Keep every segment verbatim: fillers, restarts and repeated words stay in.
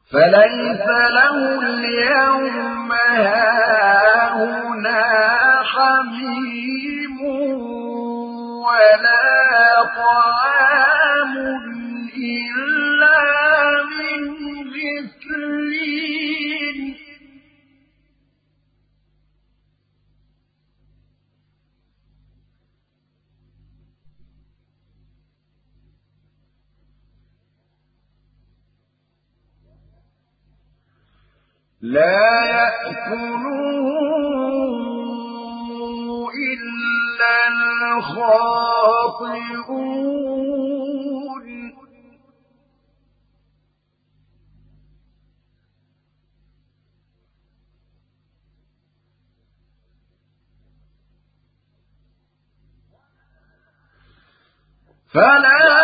فليس له اليوم هاهنا حميم ولا طعام إلا من غسلين لا يأكله إلا الخاطئون فلا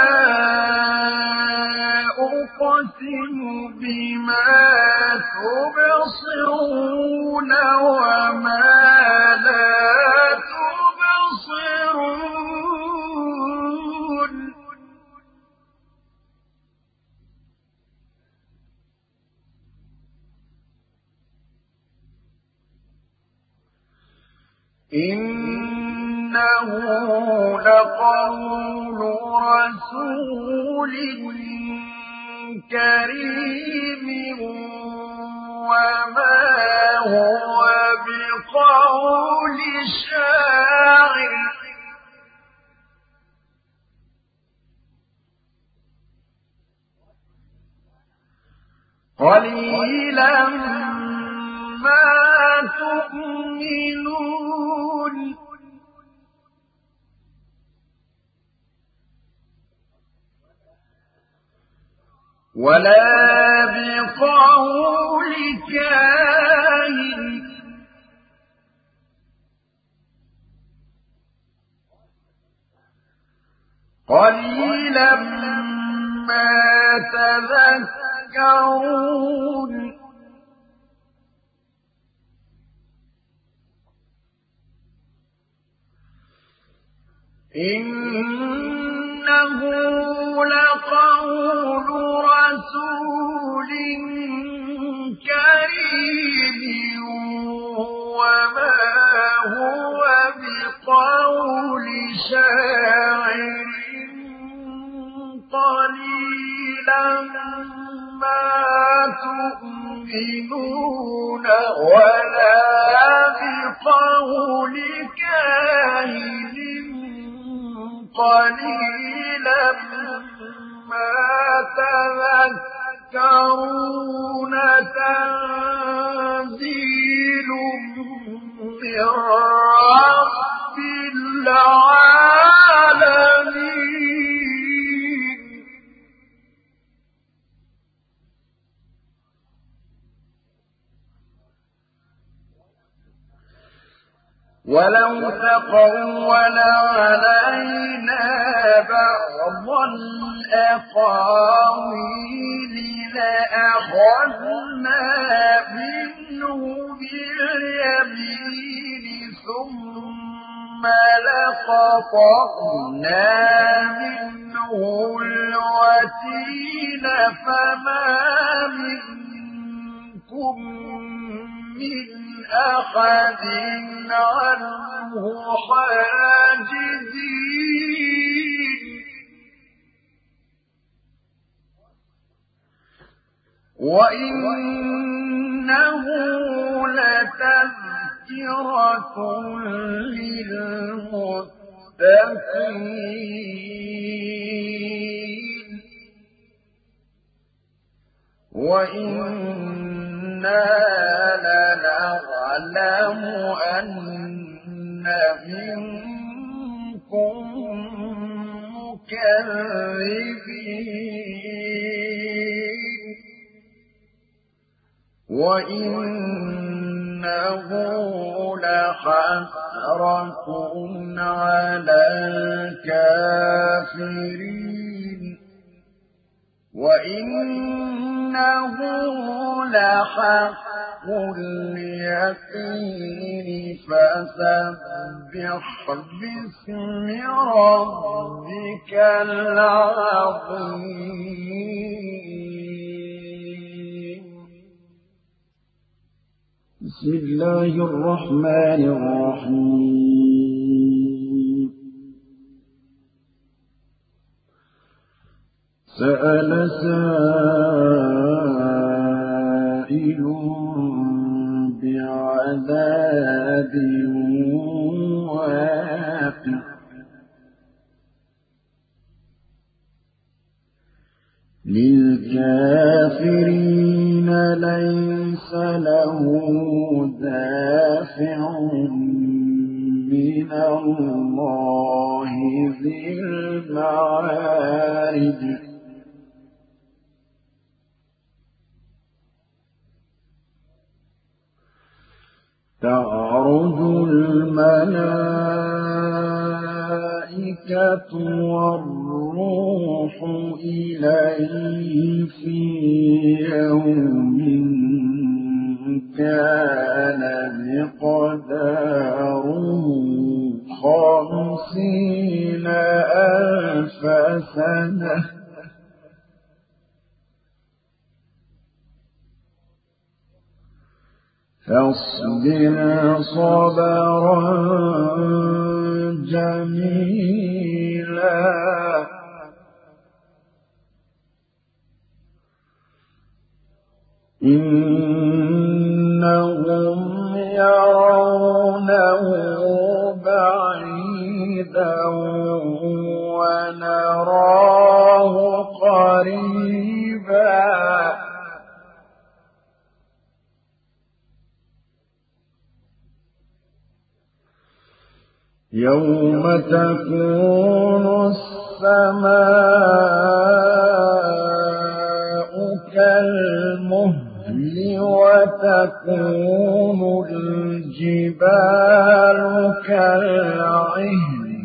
أقسم بما تبصرون وما لا تبصرون إنه لقول رسول كريم وما هو بقول شاعر قليلا ما تؤمنون ولا بقول كاهن قليلا ما تذكرون إنه لقول رسول كريم وما هو بقول شاعر قليلا ما تؤمنون ولا بقول كاهن قليلا ما تذكرون تنزيل من رب العالمين ولو تقول علينا بعض الأقاويل لأخذنا منه باليمين ثم لقطعنا منه الوتين فما منكم من أحد عنه حاجزين وإنه لتذكرة للمتقين وإنا لنعلم أن منكم مكذبين وإنه لحسرة على الكافرين وإنه لحق اليقين فسبح باسم ربك العظيم بسم الله الرحمن الرحيم سأل سائل بعذاب واقع للكافرين ليس له دافع من الله ذي المعارج تعرج الملائكة والروح إليه في يوم كان مقداره خمسين ألف سنة فاصبر صبرا جميلا إنهم يرونه بعيدا ونراه قريبا يوم تكون السماء كالمهل وتكون الجبال كالعهن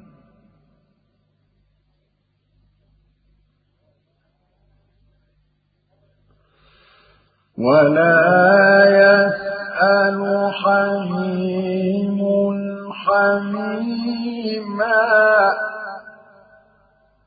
ولا يسأل حميم حميما